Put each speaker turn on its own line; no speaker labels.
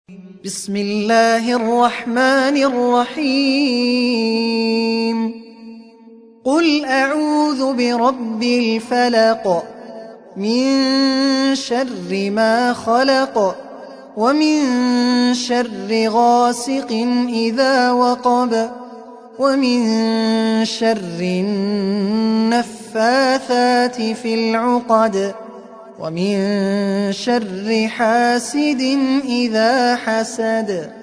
بسم الله الرحمن الرحيم قل أعوذ برب الفلق من شر ما خلق ومن شر غاسق إذا وقب ومن شر النفاثات في العقد ومن شر حاسد إذا حسد.